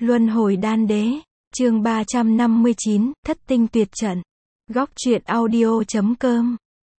Luân hồi đan đế, chương 359, thất tinh tuyệt trận. Góc truyện audio.com.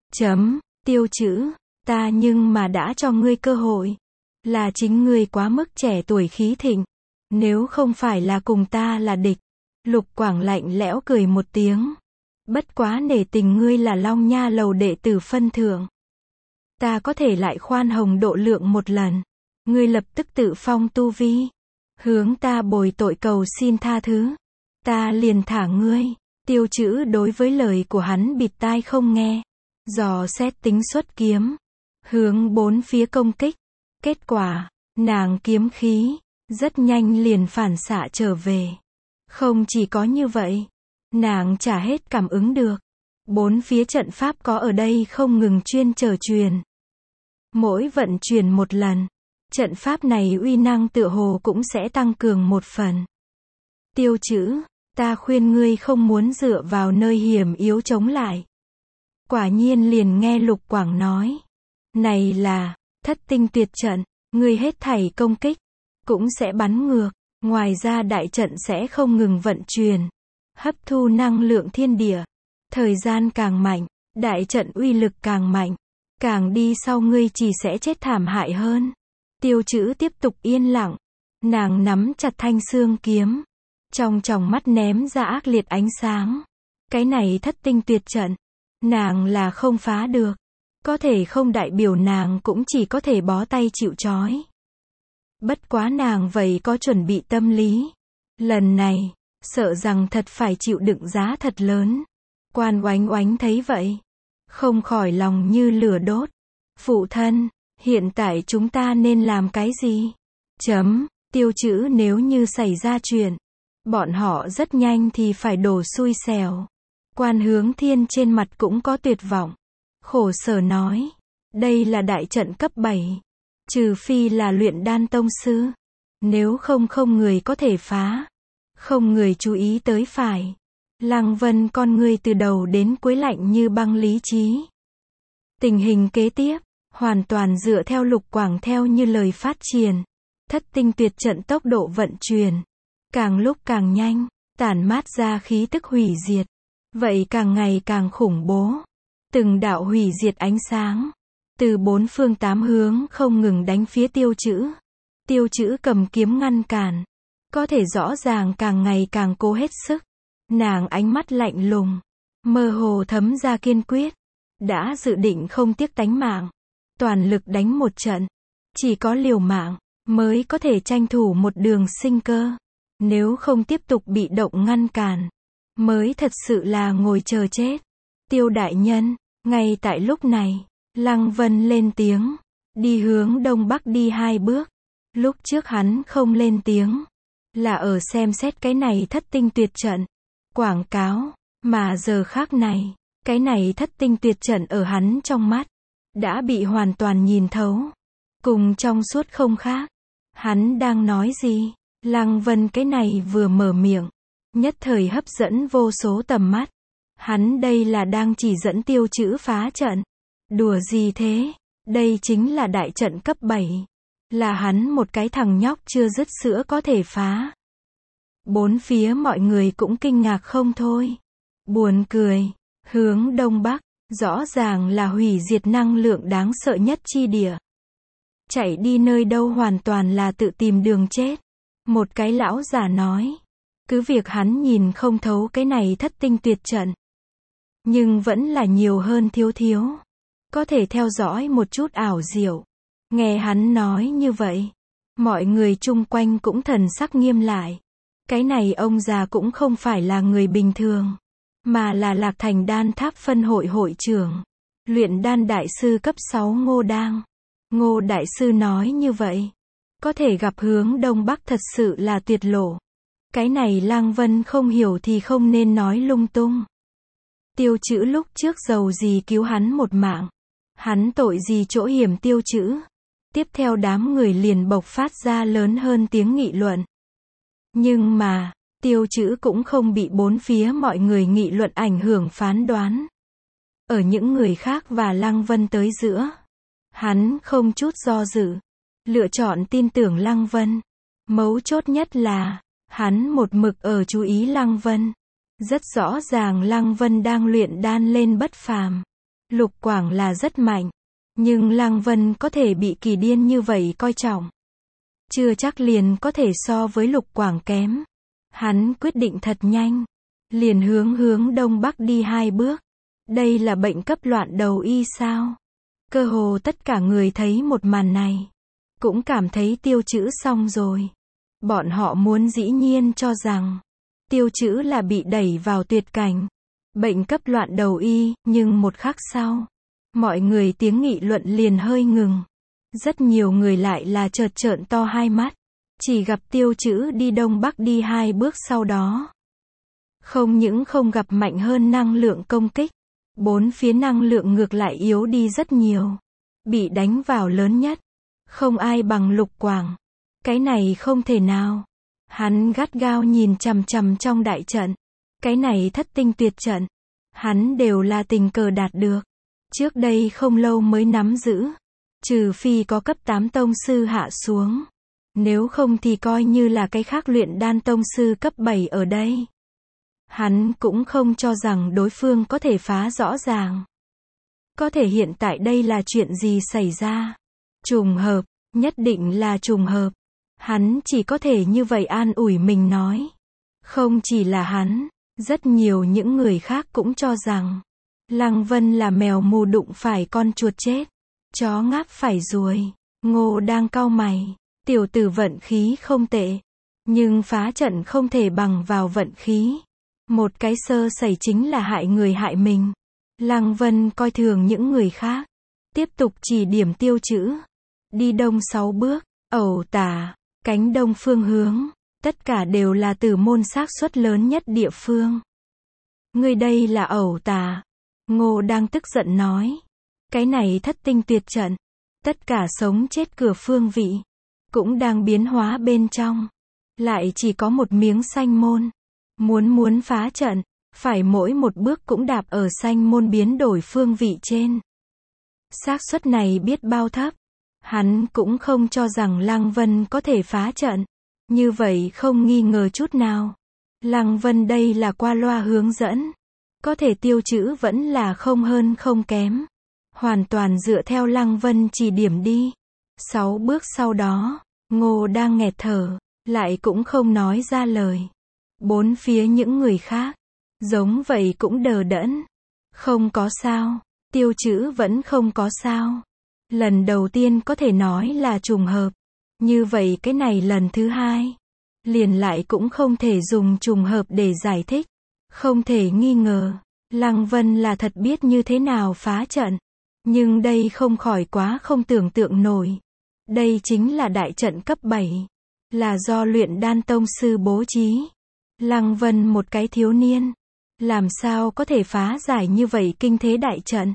Tiêu chữ, ta nhưng mà đã cho ngươi cơ hội. Là chính ngươi quá mức trẻ tuổi khí thịnh. Nếu không phải là cùng ta là địch. Lục Quảng lạnh lẽo cười một tiếng. Bất quá nể tình ngươi là Long Nha lầu đệ tử phân thượng. Ta có thể lại khoan hồng độ lượng một lần. Ngươi lập tức tự phong tu vi. Hướng ta bồi tội cầu xin tha thứ. Ta liền thả ngươi. Tiêu chữ đối với lời của hắn bịt tai không nghe. Dò xét tính xuất kiếm. Hướng bốn phía công kích. Kết quả, nàng kiếm khí, rất nhanh liền phản xạ trở về. Không chỉ có như vậy, nàng trả hết cảm ứng được. Bốn phía trận pháp có ở đây không ngừng chuyên trở truyền. Mỗi vận chuyển một lần, trận pháp này uy năng tựa hồ cũng sẽ tăng cường một phần. Tiêu chữ, ta khuyên ngươi không muốn dựa vào nơi hiểm yếu chống lại. Quả nhiên liền nghe Lục Quảng nói. Này là, thất tinh tuyệt trận, ngươi hết thảy công kích, cũng sẽ bắn ngược. Ngoài ra đại trận sẽ không ngừng vận chuyển, hấp thu năng lượng thiên địa. Thời gian càng mạnh, đại trận uy lực càng mạnh. Càng đi sau ngươi chỉ sẽ chết thảm hại hơn. Tiêu chữ tiếp tục yên lặng. Nàng nắm chặt thanh xương kiếm. Trong tròng mắt ném ra ác liệt ánh sáng. Cái này thất tinh tuyệt trận. Nàng là không phá được. Có thể không đại biểu nàng cũng chỉ có thể bó tay chịu trói. Bất quá nàng vậy có chuẩn bị tâm lý. Lần này, sợ rằng thật phải chịu đựng giá thật lớn. Quan Oánh Oánh thấy vậy. Không khỏi lòng như lửa đốt. Phụ thân, hiện tại chúng ta nên làm cái gì? Tiêu chữ nếu như xảy ra chuyện. Bọn họ rất nhanh thì phải đổ xui xẻo. Quan Hướng Thiên trên mặt cũng có tuyệt vọng. Khổ sở nói. Đây là đại trận cấp 7. Trừ phi là luyện đan tông sư. Nếu không người có thể phá. Không người chú ý tới phải. Lăng Vân con ngươi từ đầu đến cuối lạnh như băng lý trí. Tình hình kế tiếp, hoàn toàn dựa theo Lục Quảng theo như lời phát triển. Thất tinh tuyệt trận tốc độ vận chuyển. Càng lúc càng nhanh, tản mát ra khí tức hủy diệt. Vậy càng ngày càng khủng bố. Từng đạo hủy diệt ánh sáng. Từ bốn phương tám hướng không ngừng đánh phía tiêu chữ. Tiêu chữ cầm kiếm ngăn cản. Có thể rõ ràng càng ngày càng cố hết sức. Nàng ánh mắt lạnh lùng. Mơ hồ thấm ra kiên quyết. Đã dự định không tiếc tánh mạng. Toàn lực đánh một trận. Chỉ có liều mạng, mới có thể tranh thủ một đường sinh cơ. Nếu không tiếp tục bị động ngăn cản. Mới thật sự là ngồi chờ chết. Tiêu đại nhân, ngay tại lúc này. Lăng Vân lên tiếng. Đi hướng đông bắc đi 2 bước. Lúc trước hắn không lên tiếng. Là ở xem xét cái này thất tinh tuyệt trận. Quảng cáo. Mà giờ khác này. Cái này thất tinh tuyệt trận ở hắn trong mắt. Đã bị hoàn toàn nhìn thấu. Cùng trong suốt không khác. Hắn đang nói gì? Lăng Vân cái này vừa mở miệng. Nhất thời hấp dẫn vô số tầm mắt. Hắn đây là đang chỉ dẫn tiêu chữ phá trận. Đùa gì thế? Đây chính là đại trận cấp 7. Là hắn một cái thằng nhóc chưa dứt sữa có thể phá. Bốn phía mọi người cũng kinh ngạc không thôi. Buồn cười. Hướng đông bắc, rõ ràng là hủy diệt năng lượng đáng sợ nhất chi địa. Chạy đi nơi đâu hoàn toàn là tự tìm đường chết. Một cái lão già nói. Cứ việc hắn nhìn không thấu cái này thất tinh tuyệt trận. Nhưng vẫn là nhiều hơn thiếu. Có thể theo dõi một chút ảo diệu. Nghe hắn nói như vậy. Mọi người chung quanh cũng thần sắc nghiêm lại. Cái này ông già cũng không phải là người bình thường. Mà là Lạc Thành Đan Tháp phân hội hội trưởng. Luyện đan đại sư cấp 6 Ngô Đang. Ngô đại sư nói như vậy. Có thể gặp hướng đông bắc thật sự là tuyệt lộ. Cái này Lăng Vân không hiểu thì không nên nói lung tung. Tiêu chữ lúc trước giàu gì cứu hắn một mạng. Hắn tội gì chỗ hiểm tiêu chữ. Tiếp theo đám người liền bộc phát ra lớn hơn tiếng nghị luận. Nhưng mà, tiêu chữ cũng không bị bốn phía mọi người nghị luận ảnh hưởng phán đoán. Ở những người khác và Lăng Vân tới giữa. Hắn không chút do dự. Lựa chọn tin tưởng Lăng Vân. Mấu chốt nhất là, Hắn một mực ở chú ý Lăng Vân. Rất rõ ràng Lăng Vân đang luyện đan lên bất phàm. Lục Quảng là rất mạnh. Nhưng Lăng Vân có thể bị kỳ điên như vậy coi trọng. Chưa chắc liền có thể so với Lục Quảng kém. Hắn quyết định thật nhanh. Liền hướng đông bắc đi 2 bước. Đây là bệnh cấp loạn đầu y sao? Cơ hồ tất cả người thấy một màn này. Cũng cảm thấy Tiêu Chữ xong rồi. Bọn họ muốn dĩ nhiên cho rằng Tiêu Chữ là bị đẩy vào tuyệt cảnh. Bệnh cấp loạn đầu y, nhưng một khắc sau, mọi người tiếng nghị luận liền hơi ngừng. Rất nhiều người lại là chợt trợn to hai mắt. Chỉ gặp Tiêu Chữ đi đông bắc đi 2 bước sau đó. Không những không gặp mạnh hơn năng lượng công kích. 4 phía năng lượng ngược lại yếu đi rất nhiều. Bị đánh vào lớn nhất. Không ai bằng Lục Quảng. Cái này không thể nào. Hắn gắt gao nhìn chằm chằm trong đại trận. Cái này thất tinh tuyệt trận. Hắn đều là tình cờ đạt được. Trước đây không lâu mới nắm giữ. Trừ phi có cấp 8 tông sư hạ xuống. Nếu không thì coi như là cái khác luyện đan tông sư cấp 7 ở đây. Hắn cũng không cho rằng đối phương có thể phá rõ ràng. Có thể hiện tại đây là chuyện gì xảy ra? Trùng hợp, nhất định là trùng hợp. Hắn chỉ có thể như vậy an ủi mình nói. Không chỉ là hắn, rất nhiều những người khác cũng cho rằng Lăng Vân là mèo mù đụng phải con chuột chết, chó ngáp phải ruồi. Ngô đang cau mày, tiểu tử vận khí không tệ, nhưng phá trận không thể bằng vào vận khí. Một cái sơ sẩy chính là hại người hại mình. Lăng Vân coi thường những người khác, tiếp tục chỉ điểm Tiêu Chữ. Đi đông 6 bước, ẩu tả, cánh đông phương hướng, tất cả đều là Tử môn xác suất lớn nhất địa phương. Người đây là ẩu tả. Ngô đang tức giận nói. Cái này thất tinh tuyệt trận. Tất cả sống chết cửa phương vị. Cũng đang biến hóa bên trong. Lại chỉ có một miếng sanh môn. Muốn phá trận. Phải mỗi một bước cũng đạp ở sanh môn biến đổi phương vị trên. Xác suất này biết bao thấp. Hắn cũng không cho rằng Lăng Vân có thể phá trận. Như vậy không nghi ngờ chút nào. Lăng Vân đây là qua loa hướng dẫn. Có thể Tiêu Chữ vẫn là không hơn không kém. Hoàn toàn dựa theo Lăng Vân chỉ điểm đi. 6 bước sau đó, Ngô đang nghẹt thở, lại cũng không nói ra lời. 4 phía những người khác, giống vậy cũng đờ đẫn. Không có sao, Tiêu Chữ vẫn không có sao. Lần đầu tiên có thể nói là trùng hợp. Như vậy cái này lần thứ hai, liền lại cũng không thể dùng trùng hợp để giải thích. Không thể nghi ngờ, Lăng Vân là thật biết như thế nào phá trận. Nhưng đây không khỏi quá không tưởng tượng nổi. Đây chính là đại trận cấp 7. Là do luyện đan tông sư bố trí. Lăng Vân một cái thiếu niên. Làm sao có thể phá giải như vậy kinh thế đại trận.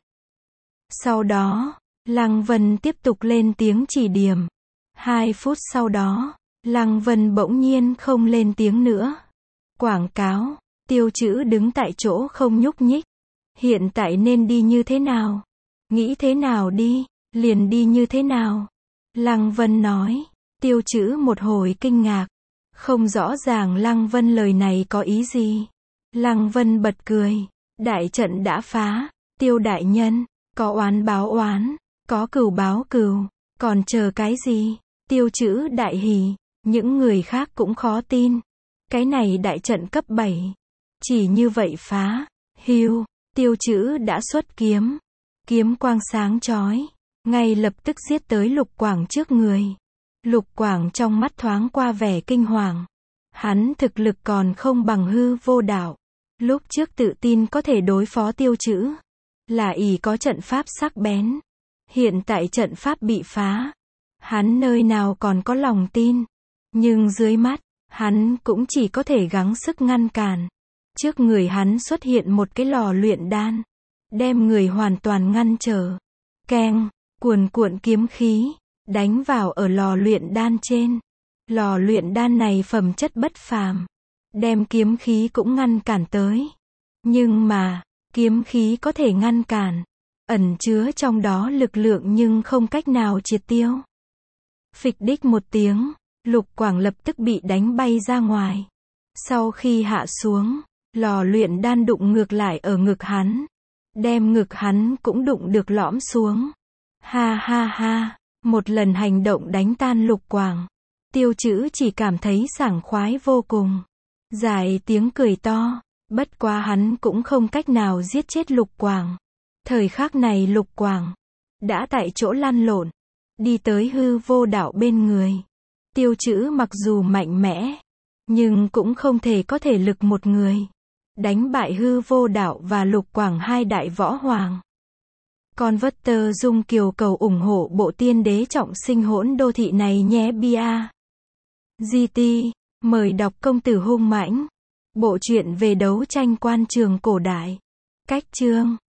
Sau đó, Lăng Vân tiếp tục lên tiếng chỉ điểm. 2 phút sau đó, Lăng Vân bỗng nhiên không lên tiếng nữa. Quảng cáo, Tiêu Chữ đứng tại chỗ không nhúc nhích. Hiện tại nên đi như thế nào? Nghĩ thế nào đi, liền đi như thế nào? Lăng Vân nói. Tiêu Chữ một hồi kinh ngạc. Không rõ ràng Lăng Vân lời này có ý gì. Lăng Vân bật cười. Đại trận đã phá. Tiêu đại nhân, có oán báo oán, có cừu báo cừu. Còn chờ cái gì? Tiêu Chữ đại hỉ. Những người khác cũng khó tin. Cái này đại trận cấp 7. Chỉ như vậy phá. Hưu, Tiêu Chữ đã xuất kiếm. Kiếm quang sáng chói. Ngay lập tức giết tới Lục Quảng trước người. Lục Quảng trong mắt thoáng qua vẻ kinh hoàng. Hắn thực lực còn không bằng hư vô đạo. Lúc trước tự tin có thể đối phó Tiêu Chữ. Là ỷ có trận pháp sắc bén. Hiện tại trận pháp bị phá. Hắn nơi nào còn có lòng tin. Nhưng dưới mắt, hắn cũng chỉ có thể gắng sức ngăn cản. Trước người hắn xuất hiện một cái lò luyện đan. Đem người hoàn toàn ngăn trở. Keng, cuồn cuộn kiếm khí. Đánh vào ở lò luyện đan trên. Lò luyện đan này phẩm chất bất phàm. Đem kiếm khí cũng ngăn cản tới. Nhưng mà, kiếm khí có thể ngăn cản. Ẩn chứa trong đó lực lượng nhưng không cách nào triệt tiêu. Phịch đích một tiếng, Lục Quảng lập tức bị đánh bay ra ngoài. Sau khi hạ xuống, lò luyện đan đụng ngược lại ở ngực hắn. Đem ngực hắn cũng đụng được lõm xuống. Ha ha ha, một lần hành động đánh tan Lục Quảng. Tiêu Trữ chỉ cảm thấy sảng khoái vô cùng. Dài tiếng cười to, bất quá hắn cũng không cách nào giết chết Lục Quảng. Thời khắc này Lục Quảng đã tại chỗ lăn lộn, đi tới hư vô đạo bên người. Tiêu Trữ mặc dù mạnh mẽ, nhưng cũng không thể có thể lực một người đánh bại hư vô đạo và Lục Quảng hai đại võ hoàng. Converter Dung Kiều cầu ủng hộ bộ tiên đế trọng sinh hỗn đô thị này nhé bia. GT, mời đọc Công tử hung mãnh. Bộ truyện về đấu tranh quan trường cổ đại. Cách chương